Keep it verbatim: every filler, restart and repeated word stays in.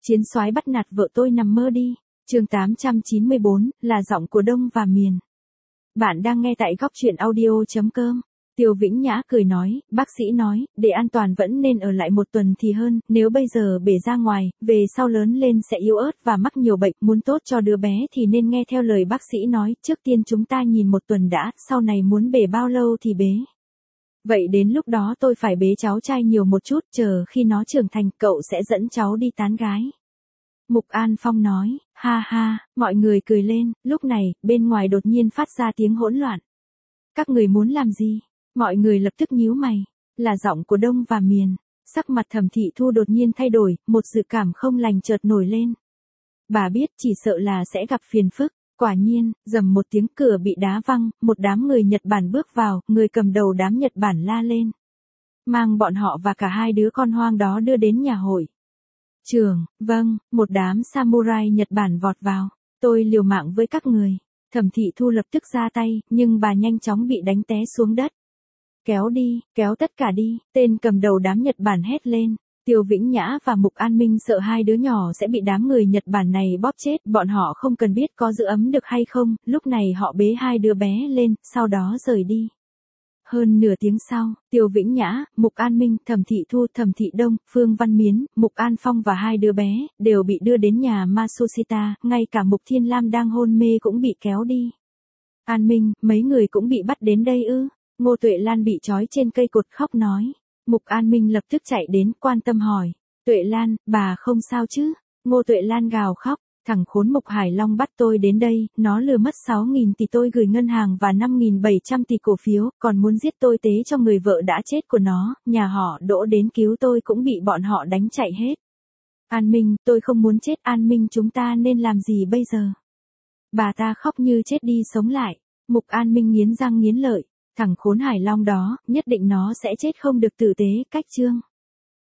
Chiến soái bắt nạt vợ tôi nằm mơ đi. Chương tám trăm chín mươi bốn, là giọng của Đông và Miền. Bạn đang nghe tại góc truyện audio chấm com. Tiêu Vĩnh Nhã cười nói, bác sĩ nói, để an toàn vẫn nên ở lại một tuần thì hơn, nếu bây giờ bể ra ngoài, về sau lớn lên sẽ yếu ớt và mắc nhiều bệnh, muốn tốt cho đứa bé thì nên nghe theo lời bác sĩ nói, trước tiên chúng ta nhìn một tuần đã, sau này muốn bể bao lâu thì bế. Vậy đến lúc đó tôi phải bế cháu trai nhiều một chút, chờ khi nó trưởng thành, cậu sẽ dẫn cháu đi tán gái. Mục An Phong nói, ha ha, mọi người cười lên, lúc này, bên ngoài đột nhiên phát ra tiếng hỗn loạn. Các người muốn làm gì? Mọi người lập tức nhíu mày, là giọng của Đông và Miền. Sắc mặt Thẩm Thị Thu đột nhiên thay đổi, một dự cảm không lành chợt nổi lên. Bà biết chỉ sợ là sẽ gặp phiền phức. Quả nhiên, rầm một tiếng cửa bị đá văng, một đám người Nhật Bản bước vào, người cầm đầu đám Nhật Bản la lên. Mang bọn họ và cả hai đứa con hoang đó đưa đến nhà hội. Trưởng, vâng, một đám samurai Nhật Bản vọt vào. Tôi liều mạng với các người. Thẩm Thị Thu lập tức ra tay, nhưng bà nhanh chóng bị đánh té xuống đất. Kéo đi, kéo tất cả đi, tên cầm đầu đám Nhật Bản hét lên. Tiêu Vĩnh Nhã và Mục An Minh sợ hai đứa nhỏ sẽ bị đám người Nhật Bản này bóp chết, bọn họ không cần biết có giữ ấm được hay không, lúc này họ bế hai đứa bé lên, sau đó rời đi. Hơn nửa tiếng sau, Tiêu Vĩnh Nhã, Mục An Minh, Thẩm Thị Thu, Thẩm Thị Đông, Phương Văn Miến, Mục An Phong và hai đứa bé, đều bị đưa đến nhà Matsushita, ngay cả Mục Thiên Lam đang hôn mê cũng bị kéo đi. An Minh, mấy người cũng bị bắt đến đây ư? Ngô Tuệ Lan bị trói trên cây cột khóc nói. Mục An Minh lập tức chạy đến, quan tâm hỏi. Tuệ Lan, bà không sao chứ? Ngô Tuệ Lan gào khóc. Thằng khốn Mục Hải Long bắt tôi đến đây, nó lừa mất sáu nghìn tỷ tôi gửi ngân hàng và năm nghìn bảy trăm tỷ cổ phiếu, còn muốn giết tôi tế cho người vợ đã chết của nó, nhà họ Đỗ đến cứu tôi cũng bị bọn họ đánh chạy hết. An Minh, tôi không muốn chết. An Minh, chúng ta nên làm gì bây giờ? Bà ta khóc như chết đi sống lại. Mục An Minh nghiến răng nghiến lợi. Thằng khốn Hải Long đó, nhất định nó sẽ chết không được tử tế, cách chương.